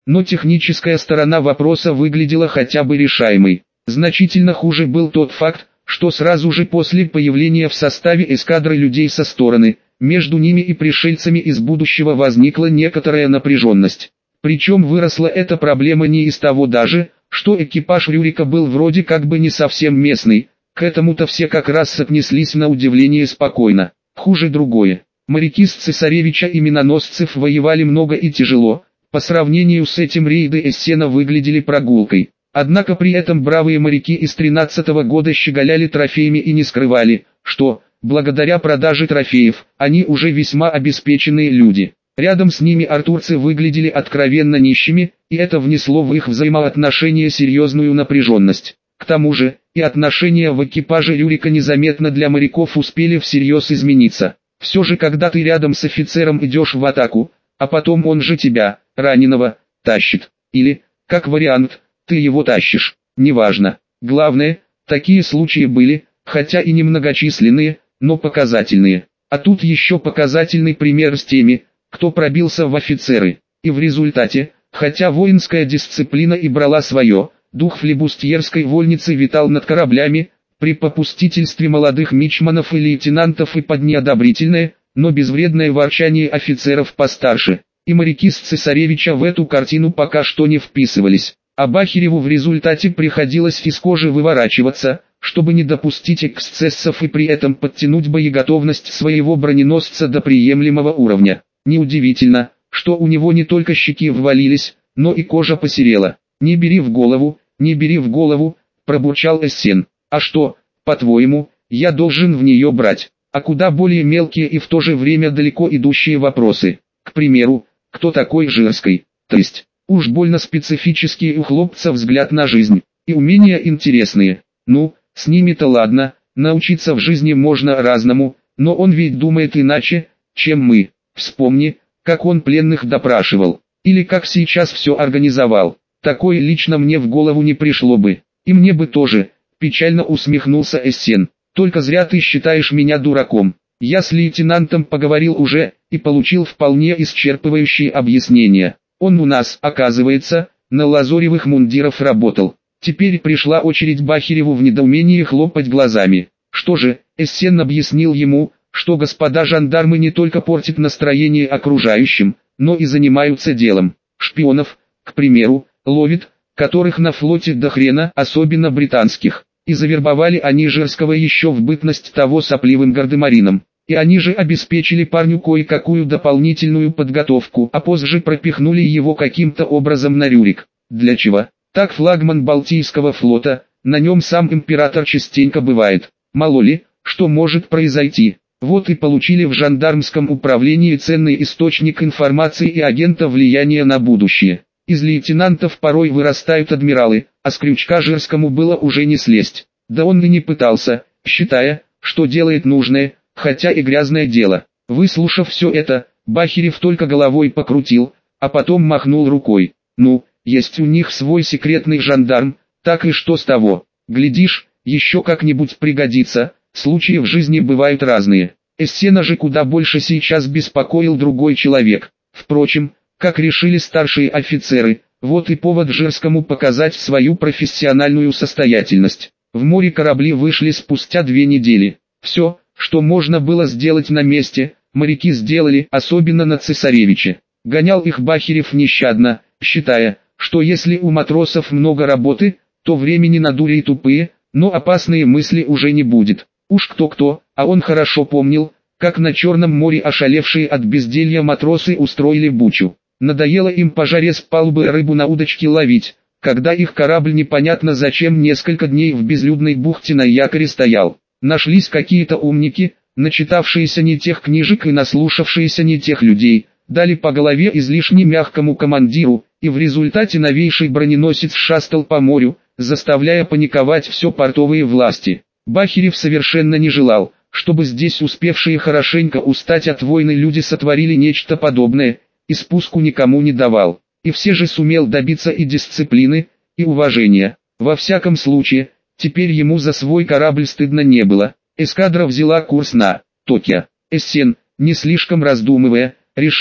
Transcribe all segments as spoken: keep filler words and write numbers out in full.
Но техническая сторона вопроса выглядела хотя бы решаемой. Значительно хуже был тот факт, что сразу же после появления в составе эскадры людей со стороны, между ними и пришельцами из будущего возникла некоторая напряженность. Причем выросла эта проблема не из того даже, что экипаж Рюрика был вроде как бы не совсем местный, к этому-то все как раз отнеслись на удивление спокойно. Хуже другое. Моряки с цесаревича и миноносцев воевали много и тяжело, по сравнению с этим рейды Эссена выглядели прогулкой. Однако при этом бравые моряки из тринадцатого года щеголяли трофеями и не скрывали, что, благодаря продаже трофеев, они уже весьма обеспеченные люди. Рядом с ними артурцы выглядели откровенно нищими, и это внесло в их взаимоотношения серьезную напряженность. К тому же, и отношения в экипаже Рюрика незаметно для моряков успели всерьез измениться. Все же когда ты рядом с офицером идешь в атаку, а потом он же тебя, раненого, тащит. Или, как вариант, ты его тащишь, неважно. Главное, такие случаи были, хотя и немногочисленные, но показательные. А тут еще показательный пример с теми, кто пробился в офицеры. И в результате, хотя воинская дисциплина и брала свое, дух флибустьерской вольницы витал над кораблями, при попустительстве молодых мичманов и лейтенантов и под неодобрительное, но безвредное ворчание офицеров постарше. И моряки с цесаревича в эту картину пока что не вписывались. А Бахиреву в результате приходилось из кожи выворачиваться, чтобы не допустить эксцессов и при этом подтянуть боеготовность своего броненосца до приемлемого уровня. Неудивительно, что у него не только щеки ввалились, но и кожа посерела. «Не бери в голову, не бери в голову», – пробурчал Эссен. «А что, по-твоему, я должен в нее брать?» А куда более мелкие и в то же время далеко идущие вопросы. К примеру, кто такой Жирский? То есть, уж больно специфический у хлопца взгляд на жизнь, и умения интересные. Ну, с ними-то ладно, научиться в жизни можно разному, но он ведь думает иначе, чем мы. Вспомни, как он пленных допрашивал, или как сейчас все организовал. Такое лично мне в голову не пришло бы, и мне бы тоже, печально усмехнулся Эссен. Только зря ты считаешь меня дураком. Я с лейтенантом поговорил уже, и получил вполне исчерпывающие объяснения. Он у нас, оказывается, на лазоревых мундиров работал. Теперь пришла очередь Бахиреву в недоумении хлопать глазами. Что же, Эссен объяснил ему, что господа жандармы не только портят настроение окружающим, но и занимаются делом. Шпионов, к примеру, ловит, которых на флоте до хрена, особенно британских. И завербовали они Жирского еще в бытность того сопливым гардемарином. И они же обеспечили парню кое-какую дополнительную подготовку, а позже пропихнули его каким-то образом на Рюрик. Для чего? Так флагман Балтийского флота, на нем сам император частенько бывает. Мало ли, что может произойти. Вот и получили в жандармском управлении ценный источник информации и агента влияния на будущее. Из лейтенантов порой вырастают адмиралы, а с крючка Жирскому было уже не слезть. Да он и не пытался, считая, что делает нужное, хотя и грязное дело. Выслушав все это, Бахирев только головой покрутил, а потом махнул рукой. Ну, есть у них свой секретный жандарм, так и что с того? Глядишь, еще как-нибудь пригодится, случаи в жизни бывают разные. Эссена же куда больше сейчас беспокоил другой человек. Впрочем, как решили старшие офицеры, вот и повод Жирскому показать свою профессиональную состоятельность. В море корабли вышли спустя две недели. Все, что можно было сделать на месте, моряки сделали, особенно на цесаревиче. Гонял их Бахирев нещадно, считая, что если у матросов много работы, то времени на дури и тупые, но опасные мысли уже не будет. Уж кто-кто, а он хорошо помнил, как на Черном море ошалевшие от безделья матросы устроили бучу. Надоело им по жаре с палубы рыбу на удочке ловить, когда их корабль непонятно зачем несколько дней в безлюдной бухте на якоре стоял. Нашлись какие-то умники, начитавшиеся не тех книжек и наслушавшиеся не тех людей, дали по голове излишне мягкому командиру, и в результате новейший броненосец шастал по морю, заставляя паниковать все портовые власти. Бахирев совершенно не желал, чтобы здесь успевшие хорошенько устать от войны люди сотворили нечто подобное, и спуску никому не давал. И все же сумел добиться и дисциплины, и уважения. Во всяком случае, теперь ему за свой корабль стыдно не было. Эскадра взяла курс на Токио. Эссен, не слишком раздумывая, решил,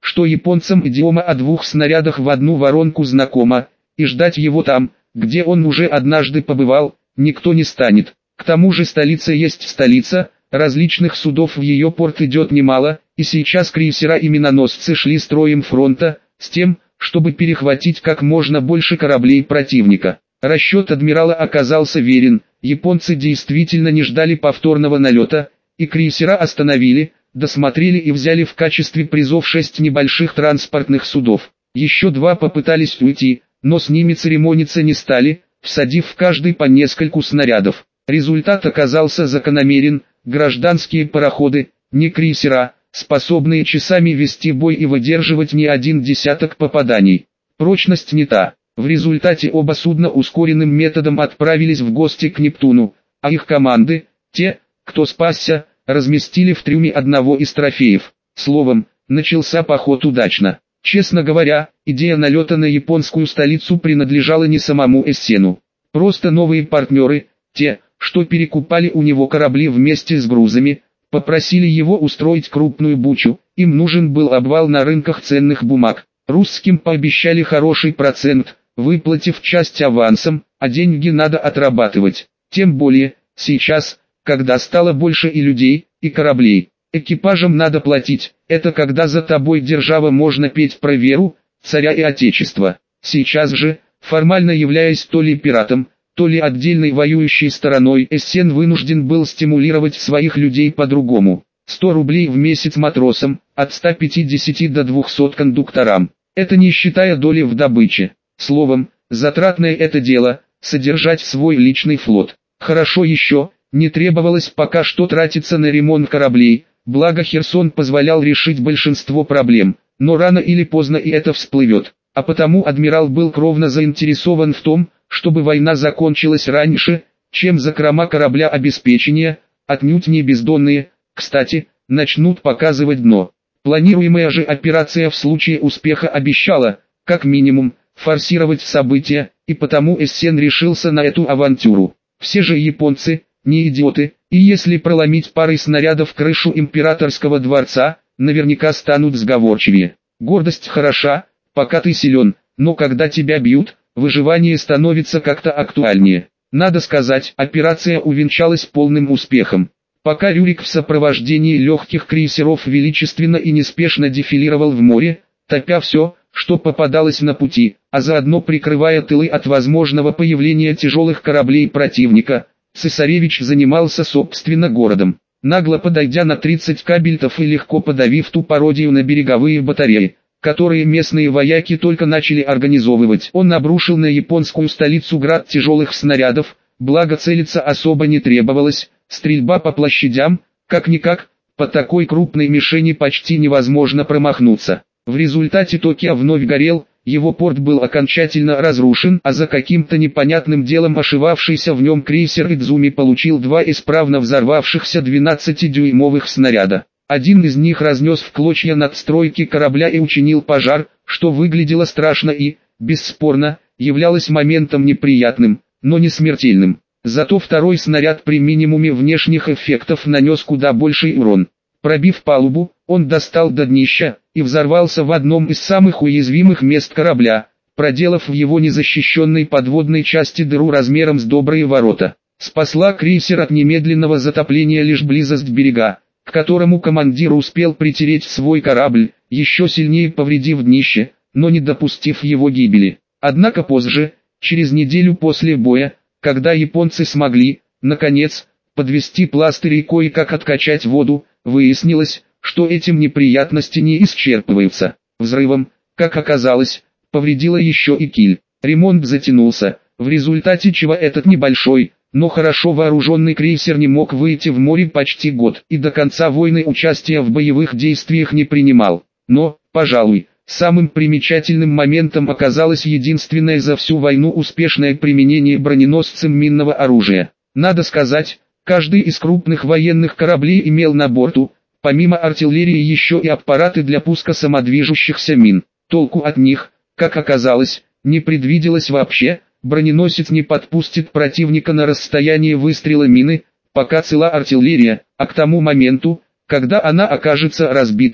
что японцам идиома о двух снарядах в одну воронку знакома, и ждать его там, где он уже однажды побывал, никто не станет. К тому же столица есть столица, различных судов в ее порт идет немало, и сейчас крейсера и миноносцы шли строем фронта, с тем, чтобы перехватить как можно больше кораблей противника. Расчет адмирала оказался верен, японцы действительно не ждали повторного налета, и крейсера остановили, досмотрели и взяли в качестве призов шесть небольших транспортных судов. Еще два попытались уйти, но с ними церемониться не стали, всадив в каждый по нескольку снарядов. Результат оказался закономерен: гражданские пароходы, не крейсера, способные часами вести бой и выдерживать не один десяток попаданий. Прочность не та. В результате оба судна ускоренным методом отправились в гости к Нептуну, а их команды, те, кто спасся, разместили в трюме одного из трофеев. Словом, начался поход удачно. Честно говоря, идея налета на японскую столицу принадлежала не самому Эссену. Просто новые партнеры, те, что перекупали у него корабли вместе с грузами, попросили его устроить крупную бучу. Им нужен был обвал на рынках ценных бумаг. Русским пообещали хороший процент, выплатив часть авансом, а деньги надо отрабатывать. Тем более, сейчас, когда стало больше и людей, и кораблей, экипажам надо платить. Это когда за тобой держава, можно петь про веру, царя и отечество. Сейчас же, формально являясь то ли пиратом, то ли отдельной воюющей стороной, Эссен вынужден был стимулировать своих людей по-другому. сто рублей в месяц матросам, от ста пятидесяти до двухсот кондукторам. Это не считая доли в добыче. Словом, затратное это дело, содержать свой личный флот. Хорошо еще, не требовалось пока что тратиться на ремонт кораблей, благо Херсон позволял решить большинство проблем, но рано или поздно и это всплывет. А потому адмирал был кровно заинтересован в том, чтобы война закончилась раньше, чем закрома корабля обеспечения, отнюдь не бездонные, кстати, начнут показывать дно. Планируемая же операция в случае успеха обещала, как минимум, форсировать события, и потому Эссен решился на эту авантюру. Все же японцы, не идиоты, и если проломить парой снарядов крышу императорского дворца, наверняка станут сговорчивее. Гордость хороша, пока ты силен, но когда тебя бьют, выживание становится как-то актуальнее. Надо сказать, операция увенчалась полным успехом. Пока Рюрик в сопровождении легких крейсеров величественно и неспешно дефилировал в море, топя все, что попадалось на пути, а заодно прикрывая тылы от возможного появления тяжелых кораблей противника, цесаревич занимался собственно городом. Нагло подойдя на тридцать кабельтов и легко подавив ту пародию на береговые батареи, которые местные вояки только начали организовывать, он обрушил на японскую столицу град тяжелых снарядов, благо целиться особо не требовалось, стрельба по площадям, как-никак, по такой крупной мишени почти невозможно промахнуться. В результате Токио вновь горел, его порт был окончательно разрушен, а за каким-то непонятным делом ошивавшийся в нем крейсер Идзуми получил два исправно взорвавшихся двенадцатидюймовых снаряда. Один из них разнес в клочья надстройки корабля и учинил пожар, что выглядело страшно и, бесспорно, являлось моментом неприятным, но не смертельным. Зато второй снаряд при минимуме внешних эффектов нанес куда больший урон. Пробив палубу, он достал до днища и взорвался в одном из самых уязвимых мест корабля, проделав в его незащищенной подводной части дыру размером с добрые ворота. Спасла крейсер от немедленного затопления лишь близость берега, к которому командир успел притереть свой корабль, еще сильнее повредив днище, но не допустив его гибели. Однако позже, через неделю после боя, когда японцы смогли, наконец, подвести пластырь и кое-как откачать воду, выяснилось, что этим неприятности не исчерпываются. Взрывом, как оказалось, повредила еще и киль. Ремонт затянулся, в результате чего этот небольшой, но хорошо вооруженный крейсер не мог выйти в море почти год и до конца войны участия в боевых действиях не принимал. Но, пожалуй, самым примечательным моментом оказалось единственное за всю войну успешное применение броненосцем минного оружия. Надо сказать, каждый из крупных военных кораблей имел на борту, помимо артиллерии, еще и аппараты для пуска самодвижущихся мин. Толку от них, как оказалось, не предвиделось вообще. Броненосец не подпустит противника на расстояние выстрела мины, пока цела артиллерия, а к тому моменту, когда она окажется разбита,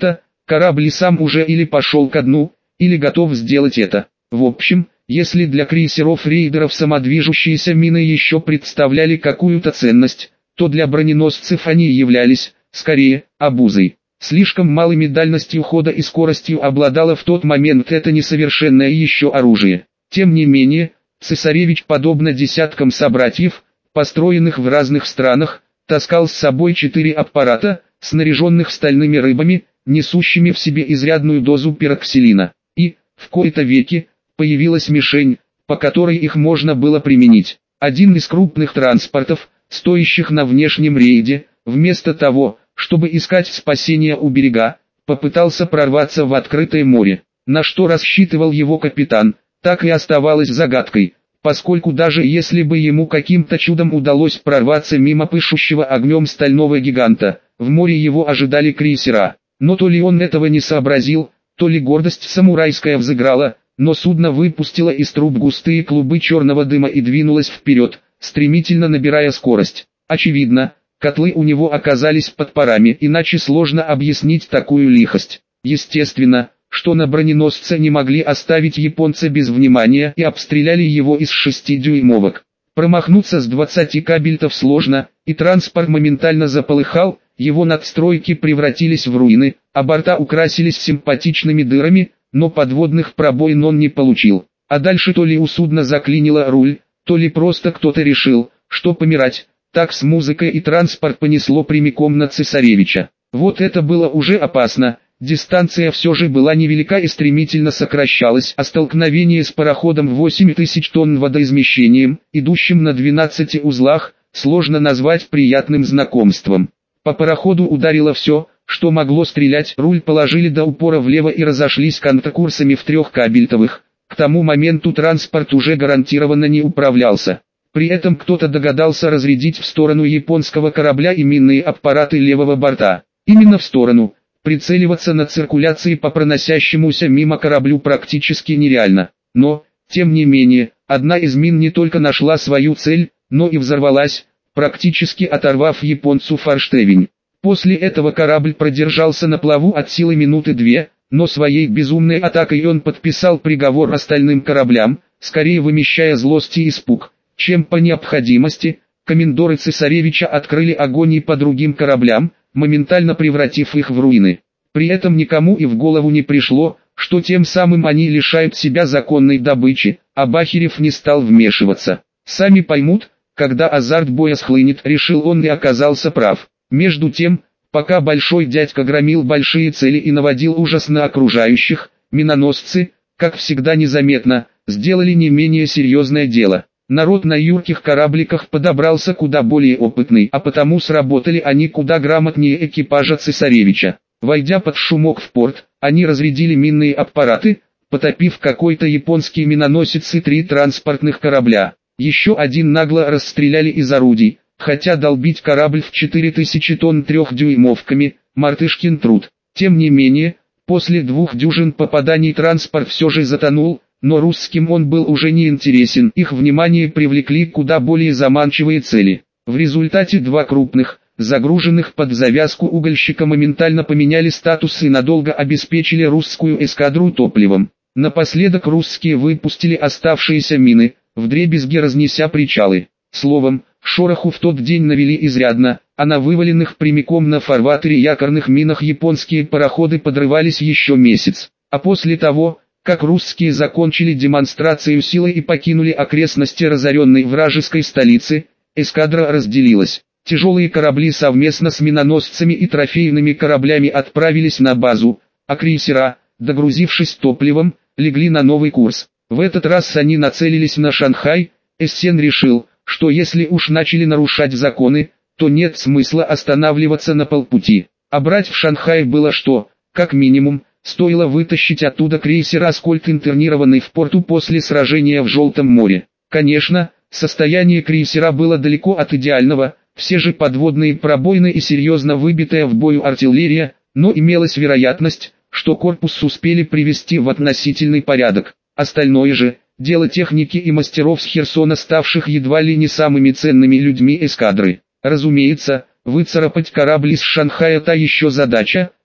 Корабль сам уже или пошел ко дну, или готов сделать это. В общем, если для крейсеров-рейдеров самодвижущиеся мины еще представляли какую-то ценность, то для броненосцев они являлись, скорее, обузой. Слишком малыми дальностью хода и скоростью обладало в тот момент это несовершенное еще оружие. Тем не менее, цесаревич, подобно десяткам собратьев, построенных в разных странах, таскал с собой четыре аппарата, снаряженных стальными рыбами, несущими в себе изрядную дозу пироксилина. И, в кои-то веки, появилась мишень, по которой их можно было применить. Один из крупных транспортов, стоящих на внешнем рейде, вместо того, чтобы искать спасения у берега, попытался прорваться в открытое море. На что рассчитывал его капитан, так и оставалось загадкой, поскольку даже если бы ему каким-то чудом удалось прорваться мимо пышущего огнем стального гиганта, в море его ожидали крейсера. Но то ли он этого не сообразил, то ли гордость самурайская взыграла, но судно выпустило из труб густые клубы черного дыма и двинулось вперед, стремительно набирая скорость. Очевидно, котлы у него оказались под парами, иначе сложно объяснить такую лихость. Естественно, что на броненосце не могли оставить японца без внимания и обстреляли его из шестидюймовок. Промахнуться с двадцати кабельтов сложно, и транспорт моментально заполыхал, его надстройки превратились в руины, а борта украсились симпатичными дырами, но подводных пробоин он не получил. А дальше то ли у судна заклинило руль, то ли просто кто-то решил, что помирать, так с музыкой и транспорт понесло прямиком на цесаревича. Вот это было уже опасно, дистанция все же была невелика и стремительно сокращалась, а столкновение с пароходом в восемь тысяч тонн водоизмещением, идущим на двенадцати узлах, сложно назвать приятным знакомством. По пароходу ударило все, что могло стрелять, руль положили до упора влево и разошлись контркурсами в трех кабельтовых. К тому моменту транспорт уже гарантированно не управлялся. При этом кто-то догадался разрядить в сторону японского корабля и минные аппараты левого борта. Именно в сторону. Прицеливаться на циркуляции по проносящемуся мимо кораблю практически нереально. Но, тем не менее, одна из мин не только нашла свою цель, но и взорвалась, практически оторвав японцу форштевень. После этого корабль продержался на плаву от силы минуты две, но своей безумной атакой он подписал приговор остальным кораблям, скорее вымещая злость и испуг, чем по необходимости. Комендоры цесаревича открыли огонь и по другим кораблям, моментально превратив их в руины. При этом никому и в голову не пришло, что тем самым они лишают себя законной добычи, а Бахерев не стал вмешиваться. Сами поймут, когда азарт боя схлынет, решил он, и оказался прав. Между тем, пока большой дядька громил большие цели и наводил ужас на окружающих, миноносцы, как всегда незаметно, сделали не менее серьезное дело. Народ на юрких корабликах подобрался куда более опытный, а потому сработали они куда грамотнее экипажа цесаревича. Войдя под шумок в порт, они разрядили минные аппараты, потопив какой-то японский миноносец и три транспортных корабля. Еще один нагло расстреляли из орудий, хотя долбить корабль в четыре тысячи тонн трехдюймовками – мартышкин труд. Тем не менее, после двух дюжин попаданий транспорт все же затонул, но русским он был уже не интересен, их внимание привлекли куда более заманчивые цели. В результате два крупных, загруженных под завязку угольщика моментально поменяли статус и надолго обеспечили русскую эскадру топливом. Напоследок русские выпустили оставшиеся мины, вдребезги разнеся причалы. Словом, шороху в тот день навели изрядно, а на вываленных прямиком на фарватере якорных минах японские пароходы подрывались еще месяц. А после того, как русские закончили демонстрацию силы и покинули окрестности разоренной вражеской столицы, эскадра разделилась. Тяжелые корабли совместно с миноносцами и трофейными кораблями отправились на базу, а крейсера, догрузившись топливом, легли на новый курс. В этот раз они нацелились на Шанхай. Эссен решил, что если уж начали нарушать законы, то нет смысла останавливаться на полпути. А брать в Шанхае было что, как минимум, стоило вытащить оттуда крейсер «Аскольд», интернированный в порту после сражения в Желтом море. Конечно, состояние крейсера было далеко от идеального, все же подводные пробоины и серьезно выбитая в бою артиллерия, но имелась вероятность, что корпус успели привести в относительный порядок. Остальное же – дело техники и мастеров с Херсона, ставших едва ли не самыми ценными людьми эскадры. Разумеется, выцарапать корабль из Шанхая – та еще задача,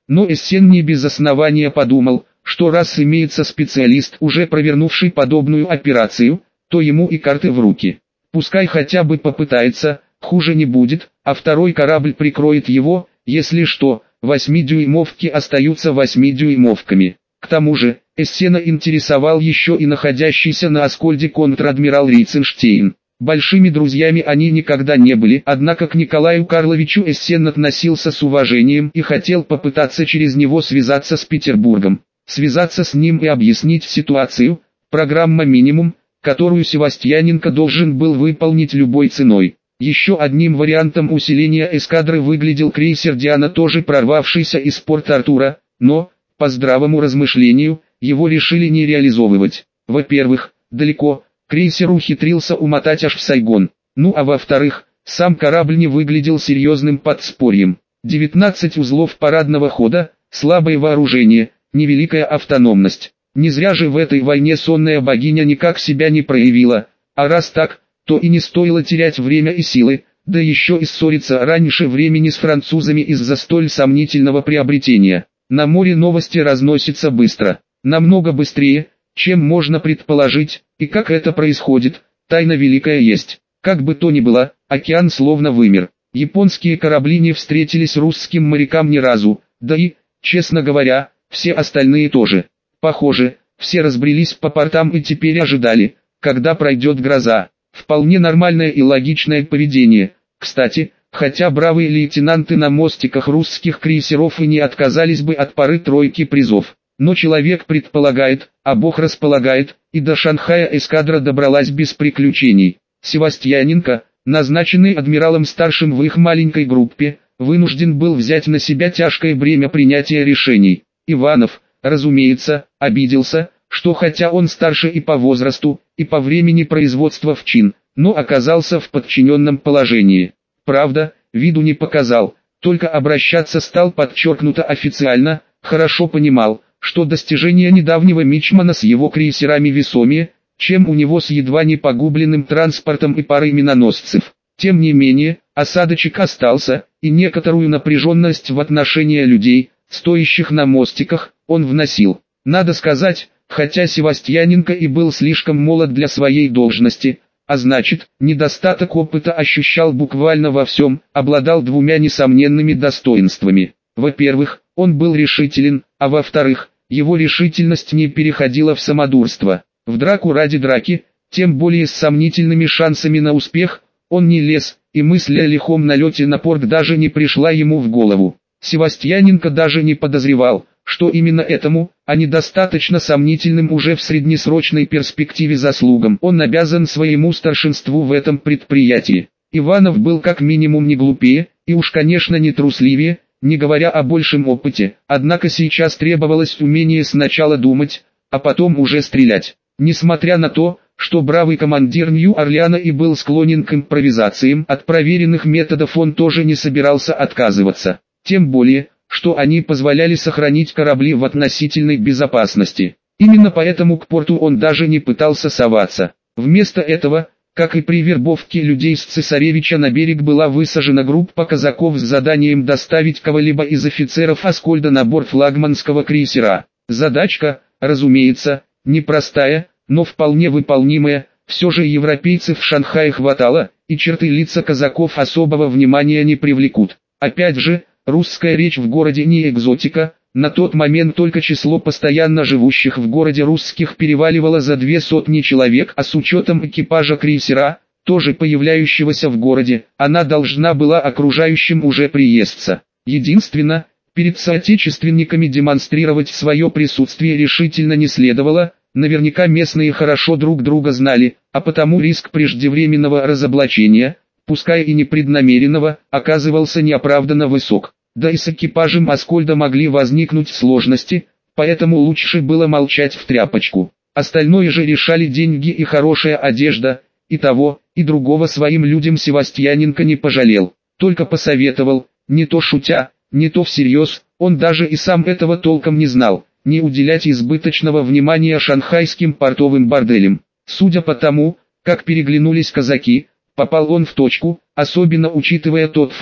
Но Эссен не без основания подумал, что раз имеется специалист, уже провернувший подобную операцию, то ему и карты в руки. Пускай хотя бы попытается, хуже не будет, а второй корабль прикроет его, если что, восьмидюймовки остаются восьмидюймовками. К тому же, Эссена интересовал еще и находящийся на Аскольде контр-адмирал Ритценштейн. Большими друзьями они никогда не были, однако к Николаю Карловичу Эссен относился с уважением и хотел попытаться через него связаться с Петербургом. Связаться с ним и объяснить ситуацию, программа минимум, которую Севастьяненко должен был выполнить любой ценой. Еще одним вариантом усиления эскадры выглядел крейсер «Диана», тоже прорвавшийся из Порт-Артура, но, по здравому размышлению, его решили не реализовывать. Во-первых, далеко, крейсер ухитрился умотать аж в Сайгон. Ну а во-вторых, сам корабль не выглядел серьезным подспорьем. девятнадцать узлов парадного хода, слабое вооружение, невеликая автономность. Не зря же в этой войне сонная богиня никак себя не проявила, а раз так, то и не стоило терять время и силы, да еще и ссориться раньше времени с французами из-за столь сомнительного приобретения. На море новости разносятся быстро, намного быстрее, чем можно предположить, и как это происходит, тайна великая есть. Как бы то ни было, океан словно вымер. Японские корабли не встретились русским морякам ни разу, да и, честно говоря, все остальные тоже. Похоже, все разбрелись по портам и теперь ожидали, когда пройдет гроза. Вполне нормальное и логичное поведение. Кстати, хотя бравые лейтенанты на мостиках русских крейсеров и не отказались бы от пары-тройки призов. Но человек предполагает, а Бог располагает, и до Шанхая эскадра добралась без приключений. Севастьяненко, назначенный адмиралом старшим в их маленькой группе, вынужден был взять на себя тяжкое бремя принятия решений. Иванов, разумеется, обиделся, что хотя он старше и по возрасту, и по времени производства в чин, но оказался в подчиненном положении. Правда, виду не показал, только обращаться стал подчеркнуто официально, хорошо понимал, что достижения недавнего мичмана с его крейсерами весомее, чем у него с едва не погубленным транспортом и парой миноносцев. Тем не менее, осадочек остался, и некоторую напряженность в отношении людей, стоящих на мостиках, он вносил. Надо сказать, хотя Севастьяненко и был слишком молод для своей должности, а значит, недостаток опыта ощущал буквально во всем, обладал двумя несомненными достоинствами. Во-первых, он был решителен, а во-вторых, его решительность не переходила в самодурство. В драку ради драки, тем более с сомнительными шансами на успех, он не лез, и мысль о лихом налете на порт даже не пришла ему в голову. Севастьяненко даже не подозревал, что именно этому, а недостаточно сомнительным уже в среднесрочной перспективе заслугам, он обязан своему старшинству в этом предприятии. Иванов был как минимум не глупее, и уж конечно не трусливее, не говоря о большем опыте, однако сейчас требовалось умение сначала думать, а потом уже стрелять. Несмотря на то, что бравый командир Нью-Орлеана и был склонен к импровизациям, от проверенных методов он тоже не собирался отказываться. Тем более, что они позволяли сохранить корабли в относительной безопасности. Именно поэтому к порту он даже не пытался соваться. Вместо этого, как и при вербовке людей с Цесаревича, на берег была высажена группа казаков с заданием доставить кого-либо из офицеров Аскольда на борт флагманского крейсера. Задачка, разумеется, непростая, но вполне выполнимая. Все же европейцев в Шанхае хватало, и черты лица казаков особого внимания не привлекут. Опять же, русская речь в городе не экзотика, на тот момент только число постоянно живущих в городе русских переваливало за две сотни человек, а с учетом экипажа крейсера, тоже появляющегося в городе, она должна была окружающим уже приесться. Единственно, перед соотечественниками демонстрировать свое присутствие решительно не следовало, наверняка местные хорошо друг друга знали, а потому риск преждевременного разоблачения, пускай и непреднамеренного, оказывался неоправданно высок. Да и с экипажем Аскольда могли возникнуть сложности, поэтому лучше было молчать в тряпочку. Остальное же решали деньги и хорошая одежда, и того, и другого своим людям Севастьяненко не пожалел. Только посоветовал, не то шутя, не то всерьез, он даже и сам этого толком не знал, не уделять избыточного внимания шанхайским портовым борделям. Судя по тому, как переглянулись казаки, попал он в точку, особенно учитывая тот факт,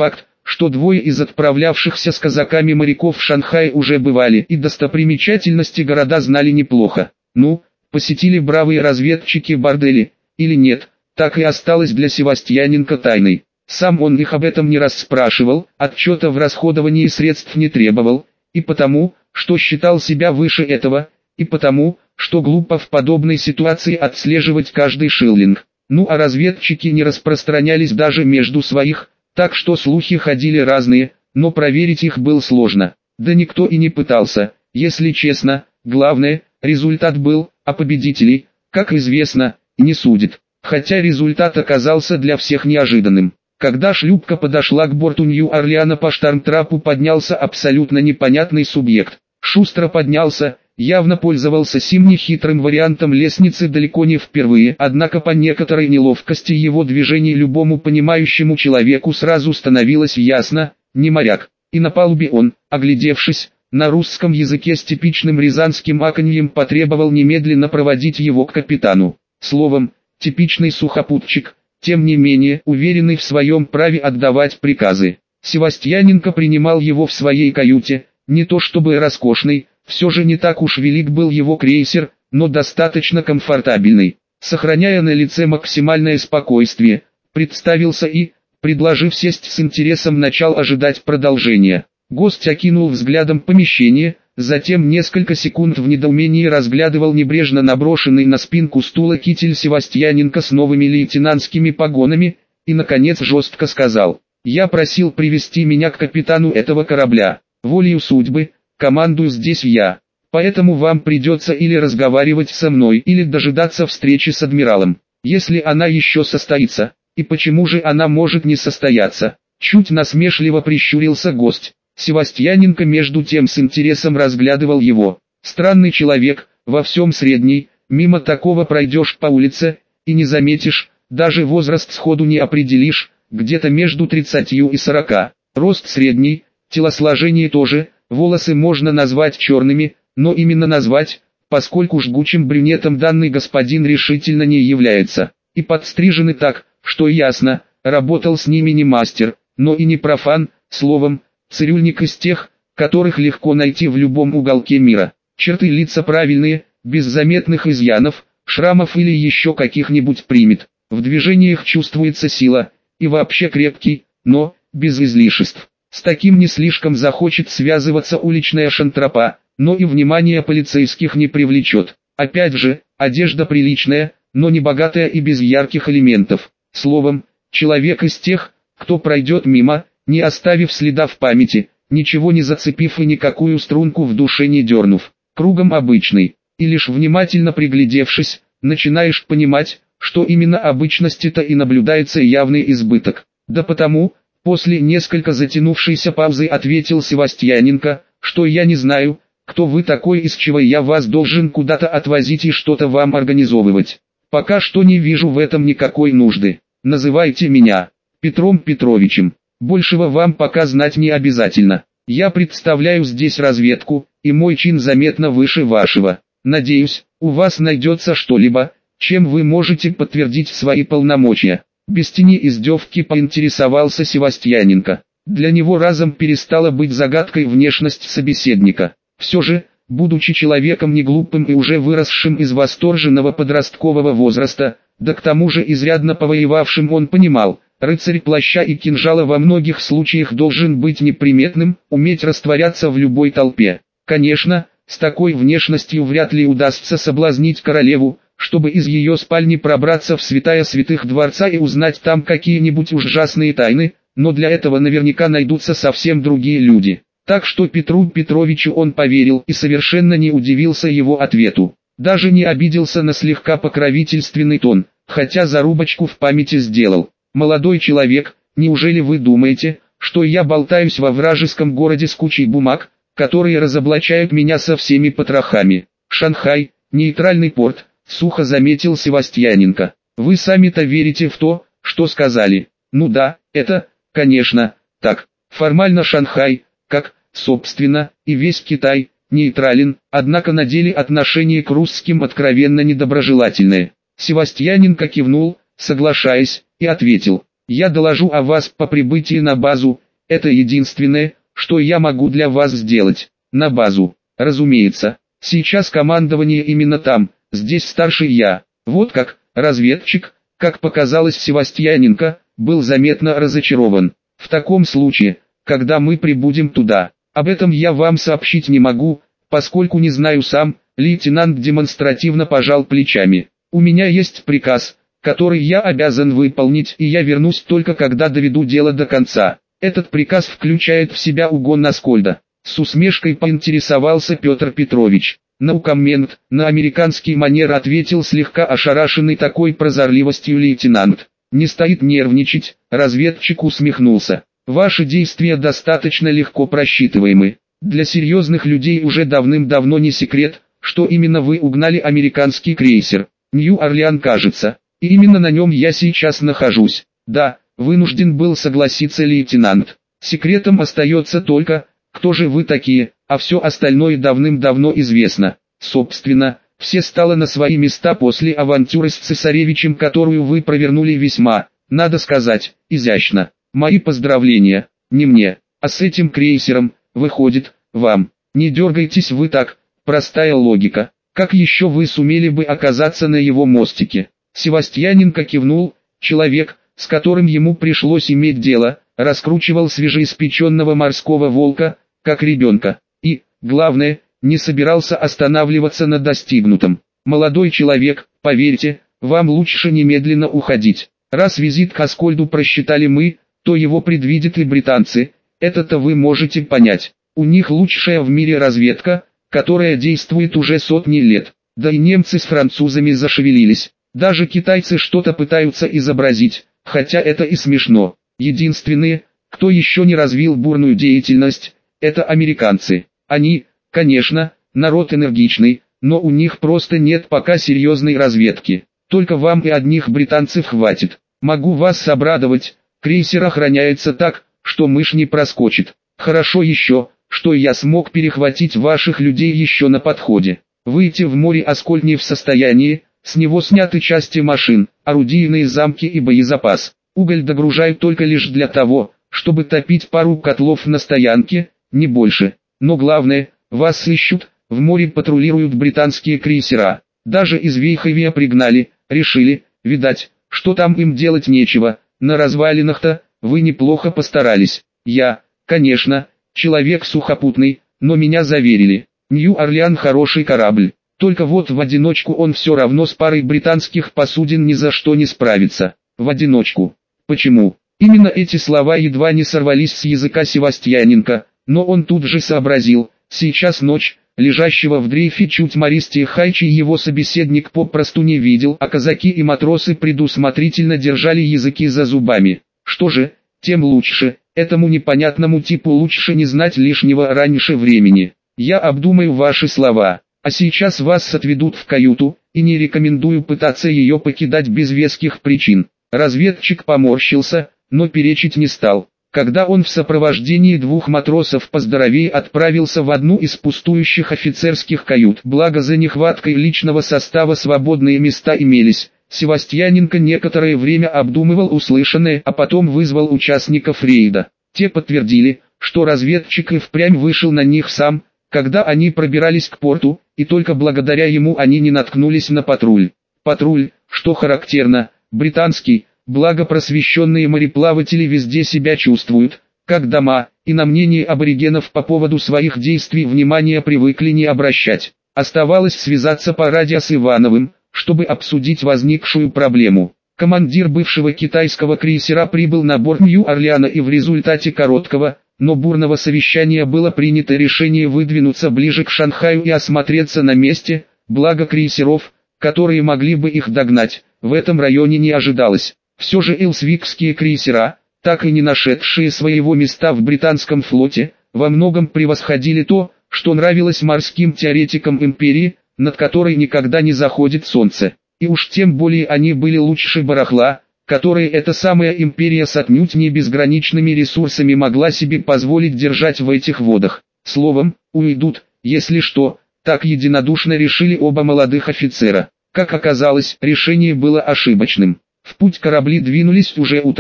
что двое из отправлявшихся с казаками моряков в Шанхае уже бывали и достопримечательности города знали неплохо. Ну, посетили бравые разведчики бордели, или нет, так и осталось для Севастьяненко тайной. Сам он их об этом не раз спрашивал, отчета в расходовании средств не требовал, и потому, что считал себя выше этого, и потому, что глупо в подобной ситуации отслеживать каждый шиллинг. Ну а разведчики не распространялись даже между своих, так что слухи ходили разные, но проверить их было сложно. Да никто и не пытался, если честно. Главное, результат был, а победителей, как известно, не судят. Хотя результат оказался для всех неожиданным. Когда шлюпка подошла к борту Нью-Орлеана, по штормтрапу поднялся абсолютно непонятный субъект. Шустро поднялся, явно пользовался сим нехитрым вариантом лестницы далеко не впервые, однако по некоторой неловкости его движений любому понимающему человеку сразу становилось ясно, не моряк. И на палубе он, оглядевшись, на русском языке с типичным рязанским аканьем потребовал немедленно проводить его к капитану. Словом, типичный сухопутчик, тем не менее уверенный в своем праве отдавать приказы. Севастьяненко принимал его в своей каюте, не то чтобы роскошный, все же не так уж велик был его крейсер, но достаточно комфортабельный. Сохраняя на лице максимальное спокойствие, представился и, предложив сесть с интересом, начал ожидать продолжения. Гость окинул взглядом помещение, затем несколько секунд в недоумении разглядывал небрежно наброшенный на спинку стула китель Севастьяненко с новыми лейтенантскими погонами, и наконец жестко сказал: «Я просил привести меня к капитану этого корабля. Волею судьбы, командую здесь я. Поэтому вам придется или разговаривать со мной, или дожидаться встречи с адмиралом. Если она еще состоится, и почему же она может не состояться?» Чуть насмешливо прищурился гость. Севастьяненко между тем с интересом разглядывал его. Странный человек, во всем средний, мимо такого пройдешь по улице, и не заметишь, даже возраст сходу не определишь, где-то между тридцатью и сорока. Рост средний, телосложение тоже, волосы можно назвать черными, но именно назвать, поскольку жгучим брюнетом данный господин решительно не является. И подстрижены так, что ясно, работал с ними не мастер, но и не профан, словом, цирюльник из тех, которых легко найти в любом уголке мира. Черты лица правильные, без заметных изъянов, шрамов или еще каких-нибудь примет. В движениях чувствуется сила, и вообще крепкий, но без излишеств. С таким не слишком захочет связываться уличная шантропа, но и внимание полицейских не привлечет. Опять же, одежда приличная, но не богатая и без ярких элементов. Словом, человек из тех, кто пройдет мимо, не оставив следа в памяти, ничего не зацепив и никакую струнку в душе не дернув. Кругом обычный, и лишь внимательно приглядевшись, начинаешь понимать, что именно обычности-то и наблюдается явный избыток. Да потому, после несколько затянувшейся паузы ответил Севастьяненко, что я не знаю, кто вы такой, из чего я вас должен куда-то отвозить и что-то вам организовывать. Пока что не вижу в этом никакой нужды. Называйте меня Петром Петровичем. Большего вам пока знать не обязательно. Я представляю здесь разведку, и мой чин заметно выше вашего. Надеюсь, у вас найдется что-либо, чем вы можете подтвердить свои полномочия. Без тени издевки поинтересовался Севастьяненко. Для него разом перестала быть загадкой внешность собеседника. Все же, будучи человеком неглупым и уже выросшим из восторженного подросткового возраста, да к тому же изрядно повоевавшим, он понимал, рыцарь плаща и кинжала во многих случаях должен быть неприметным, уметь растворяться в любой толпе. Конечно, с такой внешностью вряд ли удастся соблазнить королеву, чтобы из ее спальни пробраться в святая святых дворца и узнать там какие-нибудь ужасные тайны, но для этого наверняка найдутся совсем другие люди. Так что Петру Петровичу он поверил и совершенно не удивился его ответу. Даже не обиделся на слегка покровительственный тон, хотя зарубочку в памяти сделал. «Молодой человек, неужели вы думаете, что я болтаюсь во вражеском городе с кучей бумаг, которые разоблачают меня со всеми потрохами? Шанхай, нейтральный порт», — сухо заметил Севастьяненко. «Вы сами-то верите в то, что сказали?» «Ну да, это, конечно, так. Формально Шанхай, как, собственно, и весь Китай, нейтрален, однако на деле отношение к русским откровенно недоброжелательное». Севастьяненко кивнул, соглашаясь, и ответил: «Я доложу о вас по прибытии на базу, Это единственное, что я могу для вас сделать. На базу. Разумеется, сейчас командование именно там, здесь старший я. Вот как, разведчик, как показалось Севастьяненко, был заметно разочарован. В таком случае, когда мы прибудем туда, об этом я вам сообщить не могу, поскольку не знаю сам. Лейтенант демонстративно пожал плечами. У меня есть приказ, который я обязан выполнить, и я вернусь только когда доведу дело до конца. Этот приказ включает в себя угон Аскольда. С усмешкой поинтересовался Петр Петрович. No comment, на американский манер ответил слегка ошарашенный такой прозорливостью лейтенант. Не стоит нервничать, разведчик усмехнулся. Ваши действия достаточно легко просчитываемы. Для серьезных людей уже давным-давно не секрет, что именно вы угнали американский крейсер. Нью-Орлеан, кажется. И именно на нем я сейчас нахожусь. Да, вынужден был согласиться лейтенант. Секретом остается только, кто же вы такие, а все остальное давным-давно известно. Собственно, все стало на свои места после авантюры с цесаревичем, которую вы провернули весьма, надо сказать, изящно. Мои поздравления, не мне, а с этим крейсером, выходит, вам. Не дергайтесь вы так, простая логика. Как еще вы сумели бы оказаться на его мостике? Севастьяненко кивнул. Человек, с которым ему пришлось иметь дело, раскручивал свежеиспеченного морского волка, как ребенка. И, главное, не собирался останавливаться на достигнутом. Молодой человек, поверьте, вам лучше немедленно уходить. Раз визит к Аскольду просчитали мы, то его предвидят и британцы. Это-то вы можете понять. У них лучшая в мире разведка, которая действует уже сотни лет. Да и немцы с французами зашевелились. Даже китайцы что-то пытаются изобразить, хотя это и смешно. Единственные, кто еще не развил бурную деятельность, это американцы. Они, конечно, народ энергичный, но у них просто нет пока серьезной разведки. Только вам и одних британцев хватит. Могу вас обрадовать, крейсер охраняется так, что мышь не проскочит. Хорошо еще, что я смог перехватить ваших людей еще на подходе. Выйти в море Аскольд не в состоянии, с него сняты части машин, орудийные замки и боезапас. Уголь догружают только лишь для того, чтобы топить пару котлов на стоянке, не больше. Но главное, вас ищут, в море патрулируют британские крейсера. Даже из Вейховия пригнали, решили, видать, что там им делать нечего. На развалинах-то вы неплохо постарались. Я, конечно, человек сухопутный, но меня заверили. Нью-Орлеан хороший корабль. Только вот в одиночку он все равно с парой британских посудин ни за что не справится. В одиночку. Почему? Именно эти слова едва не сорвались с языка Севастьяненко, но он тут же сообразил. Сейчас ночь, лежащего в дрейфе чуть мористее Хайчи его собеседник попросту не видел, а казаки и матросы предусмотрительно держали языки за зубами. Что же, тем лучше, этому непонятному типу лучше не знать лишнего раньше времени. Я обдумаю ваши слова. А сейчас вас отведут в каюту, и не рекомендую пытаться ее покидать без веских причин. Разведчик поморщился, но перечить не стал. Когда он в сопровождении двух матросов поздоровее отправился в одну из пустующих офицерских кают, благо за нехваткой личного состава свободные места имелись, Севастьяненко некоторое время обдумывал услышанное, а потом вызвал участников рейда. Те подтвердили, что разведчик и впрямь вышел на них сам, когда они пробирались к порту, и только благодаря ему они не наткнулись на патруль. Патруль, что характерно, британский, благо просвещенные мореплаватели везде себя чувствуют, как дома, и на мнение аборигенов по поводу своих действий внимания привыкли не обращать. Оставалось связаться по радио с Ивановым, чтобы обсудить возникшую проблему. Командир бывшего китайского крейсера прибыл на борт Нью-Орлеана, и в результате короткого, но бурного совещания было принято решение выдвинуться ближе к Шанхаю и осмотреться на месте, благо крейсеров, которые могли бы их догнать, в этом районе не ожидалось. Все же элсвикские крейсера, так и не нашедшие своего места в британском флоте, во многом превосходили то, что нравилось морским теоретикам империи, над которой никогда не заходит солнце. И уж тем более они были лучше барахла, которые эта самая империя с отнюдь не безграничными ресурсами могла себе позволить держать в этих водах. Словом, уйдут, если что, так единодушно решили оба молодых офицера. Как оказалось, решение было ошибочным. В путь корабли двинулись уже утром,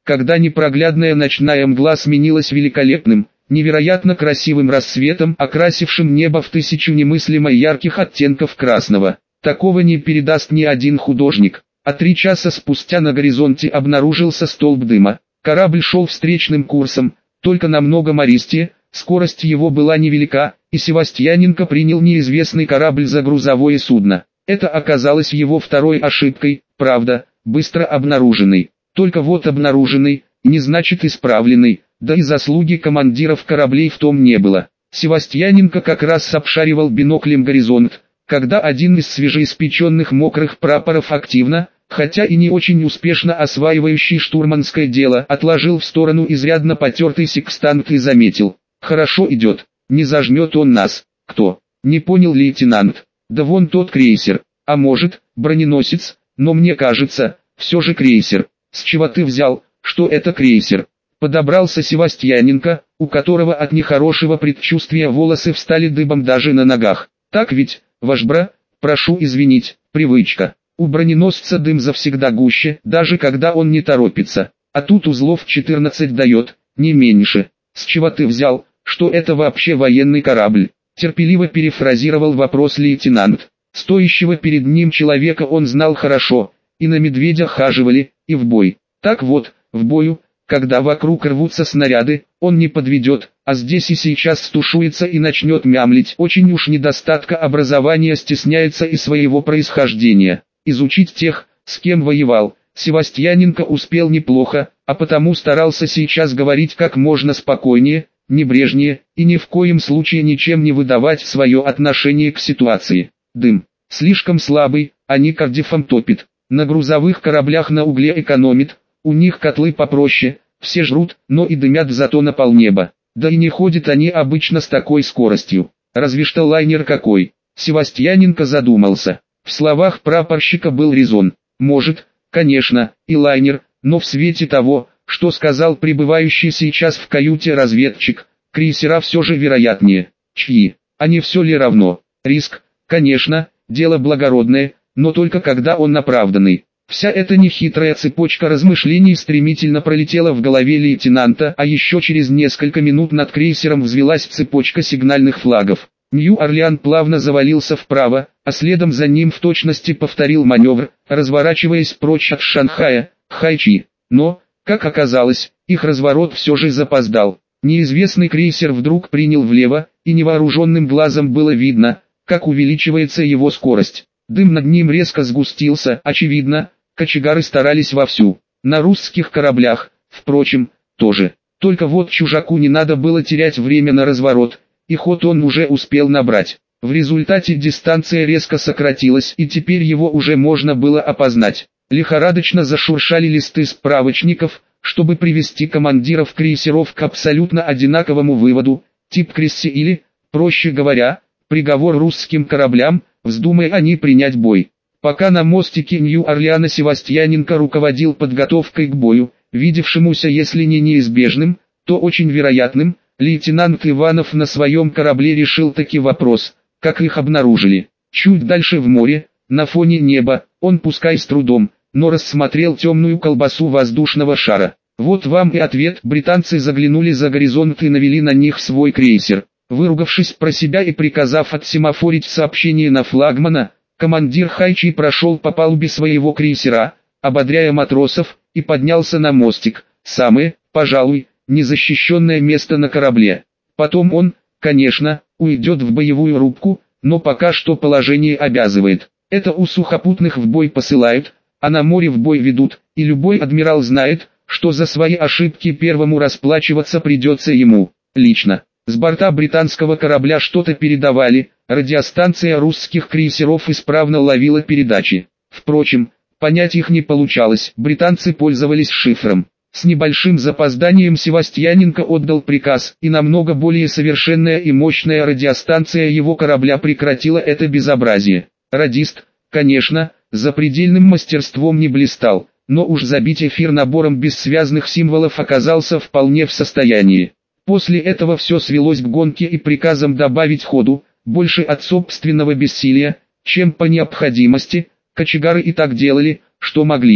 когда непроглядная ночная мгла сменилась великолепным, невероятно красивым рассветом, окрасившим небо в тысячу немыслимо ярких оттенков красного. Такого не передаст ни один художник. А три часа спустя на горизонте обнаружился столб дыма. Корабль шел встречным курсом, только намного мористее, скорость его была невелика, и Севастьяненко принял неизвестный корабль за грузовое судно. Это оказалось его второй ошибкой, правда, быстро обнаруженной. Только вот обнаруженный, не значит исправленный, да и заслуги командиров кораблей в том не было. Севастьяненко как раз обшаривал биноклем горизонт, когда один из свежеиспеченных мокрых прапоров активно, хотя и не очень успешно осваивающий штурманское дело, отложил в сторону изрядно потертый секстант и заметил: «Хорошо идет, не зажмет он нас». «Кто?» — не понял лейтенант. «Да вон тот крейсер, а может, броненосец, но мне кажется, все же крейсер». «С чего ты взял, что это крейсер?» Подобрался Севастьяненко, у которого от нехорошего предчувствия волосы встали дыбом даже на ногах. «Так ведь, ваш бра, прошу извинить, привычка. У броненосца дым завсегда гуще, даже когда он не торопится. А тут узлов четырнадцать дает, не меньше. С чего ты взял, что это вообще военный корабль?» Терпеливо перефразировал вопрос лейтенант. Стоящего перед ним человека он знал хорошо, и на медведя хаживали, и в бой. Так вот, в бою, когда вокруг рвутся снаряды, он не подведет, а здесь и сейчас стушуется и начнет мямлить. Очень уж недостатка образования стесняется и своего происхождения. Изучить тех, с кем воевал, Севастьяненко успел неплохо, а потому старался сейчас говорить как можно спокойнее, небрежнее, и ни в коем случае ничем не выдавать свое отношение к ситуации. Дым слишком слабый, а не кардифом топит. На грузовых кораблях на угле экономит, у них котлы попроще, все жрут, но и дымят зато на полнеба. Да и не ходят они обычно с такой скоростью. Разве что лайнер какой. Севастьяненко задумался. В словах прапорщика был резон. Может, конечно, и лайнер, но в свете того, что сказал пребывающий сейчас в каюте разведчик, крейсера все же вероятнее. Чьи? А не все ли равно? Риск, конечно, дело благородное, но только когда он оправданный. Вся эта нехитрая цепочка размышлений стремительно пролетела в голове лейтенанта, а еще через несколько минут над крейсером взвилась цепочка сигнальных флагов. Нью-Орлеан плавно завалился вправо, а следом за ним в точности повторил маневр, разворачиваясь прочь от Шанхая, Хайчи. Но, как оказалось, их разворот все же запоздал. Неизвестный крейсер вдруг принял влево, и невооруженным глазом было видно, как увеличивается его скорость. Дым над ним резко сгустился, очевидно, кочегары старались вовсю. На русских кораблях, впрочем, тоже. Только вот чужаку не надо было терять время на разворот, и ход он уже успел набрать. В результате дистанция резко сократилась, и теперь его уже можно было опознать. Лихорадочно зашуршали листы справочников, чтобы привести командиров крейсеров к абсолютно одинаковому выводу: тип крейсера или, проще говоря, приговор русским кораблям, вздумая они принять бой. Пока на мостике Нью-Орлеана Севастьяненко руководил подготовкой к бою, видевшемуся если не неизбежным, то очень вероятным, лейтенант Иванов на своем корабле решил таки вопрос, как их обнаружили. Чуть дальше в море, на фоне неба, он пускай с трудом, но рассмотрел темную колбасу воздушного шара. Вот вам и ответ. Британцы заглянули за горизонт и навели на них свой крейсер. Выругавшись про себя и приказав отсемафорить сообщение на флагмана, командир Хайчи прошел по палубе своего крейсера, ободряя матросов, и поднялся на мостик, самое, пожалуй, незащищенное место на корабле. Потом он, конечно, уйдет в боевую рубку, но пока что положение обязывает. Это у сухопутных в бой посылают, а на море в бой ведут, и любой адмирал знает, что за свои ошибки первому расплачиваться придется ему, лично. С борта британского корабля что-то передавали, радиостанция русских крейсеров исправно ловила передачи. Впрочем, понять их не получалось, британцы пользовались шифром. С небольшим запозданием Севастьяненко отдал приказ, и намного более совершенная и мощная радиостанция его корабля прекратила это безобразие. Радист, конечно, запредельным мастерством не блистал, но уж забить эфир набором бессвязных символов оказался вполне в состоянии. После этого все свелось к гонке и приказам добавить ходу, больше от собственного бессилия, чем по необходимости. Кочегары и так делали, что могли. В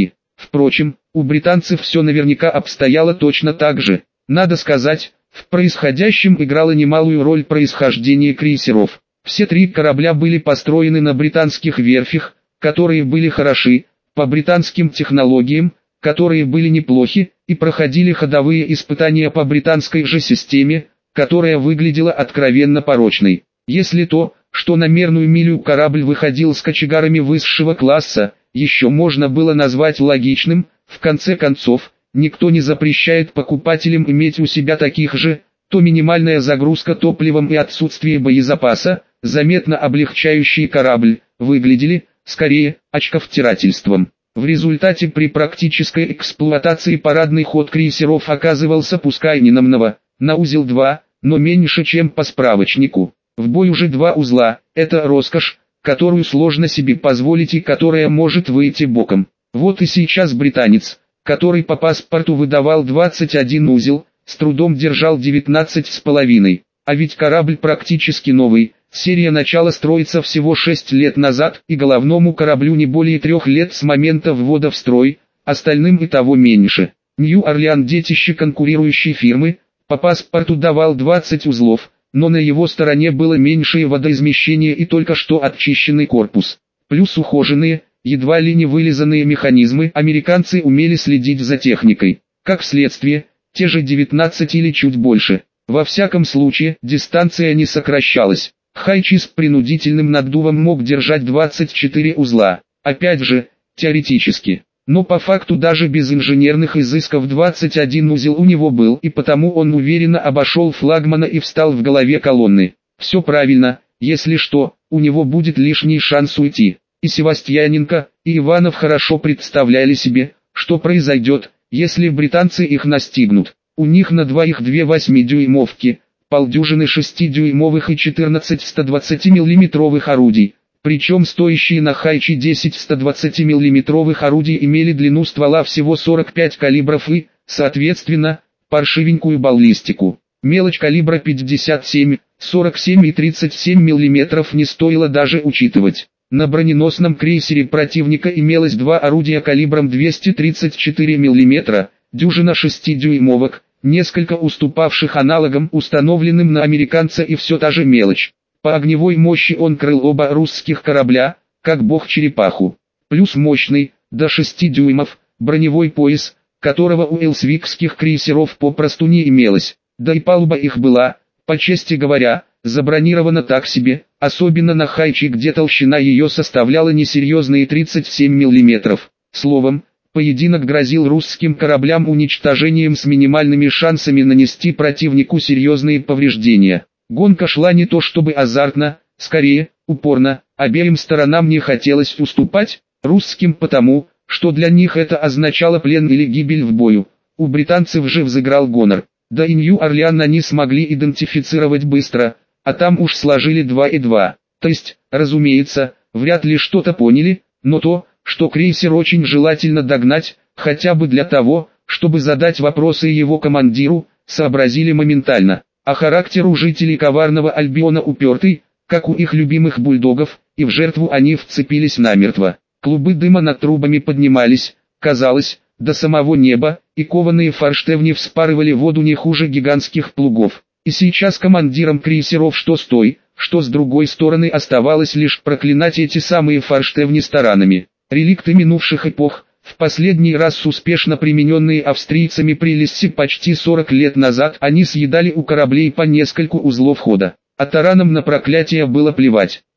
Впрочем, у британцев все наверняка обстояло точно так же. Надо сказать, в происходящем играло немалую роль происхождение крейсеров. Все три корабля были построены на британских верфях, которые были хороши, по британским технологиям, которые были неплохи, и проходили ходовые испытания по британской же системе, которая выглядела откровенно порочной. Если то, что на мерную милю корабль выходил с кочегарами высшего класса, еще можно было назвать логичным, в конце концов, никто не запрещает покупателям иметь у себя таких же, то минимальная загрузка топливом и отсутствие боезапаса, заметно облегчающие корабль, выглядели, скорее, очковтирательством. В результате при практической эксплуатации парадный ход крейсеров оказывался пускай не намного, на узел два, но меньше чем по справочнику. В бой уже два узла, это роскошь, которую сложно себе позволить и которая может выйти боком. Вот и сейчас британец, который по паспорту выдавал двадцать один узел, с трудом держал девятнадцать с половиной. А ведь корабль практически новый, серия начала строится всего шесть лет назад, и головному кораблю не более трех лет с момента ввода в строй, остальным и того меньше. Нью-Орлеан, детище конкурирующей фирмы, по паспорту давал двадцать узлов, но на его стороне было меньшее водоизмещение и только что отчищенный корпус. Плюс ухоженные, едва ли не вылизанные механизмы, американцы умели следить за техникой. Как следствие, те же девятнадцать или чуть больше. Во всяком случае, дистанция не сокращалась. Хайчи с принудительным наддувом мог держать двадцать четыре узла. Опять же, теоретически. Но по факту даже без инженерных изысков двадцать один узел у него был, и потому он уверенно обошел флагмана и встал в голове колонны. Все правильно, если что, у него будет лишний шанс уйти. И Севастьяненко, и Иванов хорошо представляли себе, что произойдет, если британцы их настигнут. У них на двоих две восьмидюймовки, полдюжины шестидюймовых и четырнадцать сто двадцатимиллиметровых орудий. Причем стоящие на Хайчи десять сто двадцатимиллиметровых орудий имели длину ствола всего сорок пять калибров и, соответственно, паршивенькую баллистику. Мелочь калибра пятьдесят семь, сорок семь и тридцать семь миллиметров не стоило даже учитывать. На броненосном крейсере противника имелось два орудия калибром двести тридцать четыре миллиметра, дюжина шестидюймовок, несколько уступавших аналогам, установленным на американца, и все та же мелочь. По огневой мощи он крыл оба русских корабля, как бог черепаху. Плюс мощный, до шести дюймов, броневой пояс, которого у элсвикских крейсеров попросту не имелось. Да и палуба их была, по чести говоря, забронирована так себе, особенно на Хайчи, где толщина ее составляла несерьезные тридцать семь миллиметров. Словом, поединок грозил русским кораблям уничтожением с минимальными шансами нанести противнику серьезные повреждения. Гонка шла не то чтобы азартно, скорее, упорно, обеим сторонам не хотелось уступать, русским потому, что для них это означало плен или гибель в бою. У британцев же взыграл гонор, да и Нью-Орлеан они смогли идентифицировать быстро, а там уж сложили два и два. То есть, разумеется, вряд ли что-то поняли, но то, что крейсер очень желательно догнать, хотя бы для того, чтобы задать вопросы его командиру, сообразили моментально. А характер у жителей коварного Альбиона упертый, как у их любимых бульдогов, и в жертву они вцепились намертво. Клубы дыма над трубами поднимались, казалось, до самого неба, и кованые форштевни вспарывали воду не хуже гигантских плугов. И сейчас командирам крейсеров что с той, что с другой стороны оставалось лишь проклинать эти самые форштевни с таранами. Реликты минувших эпох, в последний раз успешно примененные австрийцами при Лиссе почти сорок лет назад, они съедали у кораблей по нескольку узлов хода. А таранам на проклятие было плевать.